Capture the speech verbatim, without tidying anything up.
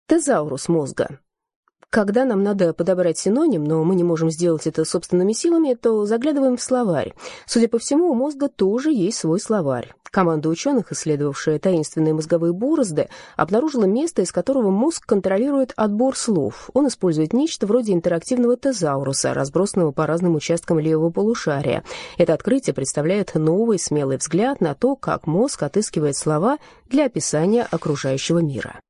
Тезаурус мозга. Когда нам надо подобрать синоним, но мы не можем сделать это собственными силами, то заглядываем в словарь. Судя по всему, у мозга тоже есть свой словарь. Команда ученых, исследовавшая таинственные мозговые борозды, обнаружила место, из которого мозг контролирует отбор слов. Он использует нечто вроде интерактивного тезауруса, разбросанного по разным участкам левого полушария. Это открытие представляет новый смелый взгляд на то, как мозг отыскивает слова для описания окружающего мира.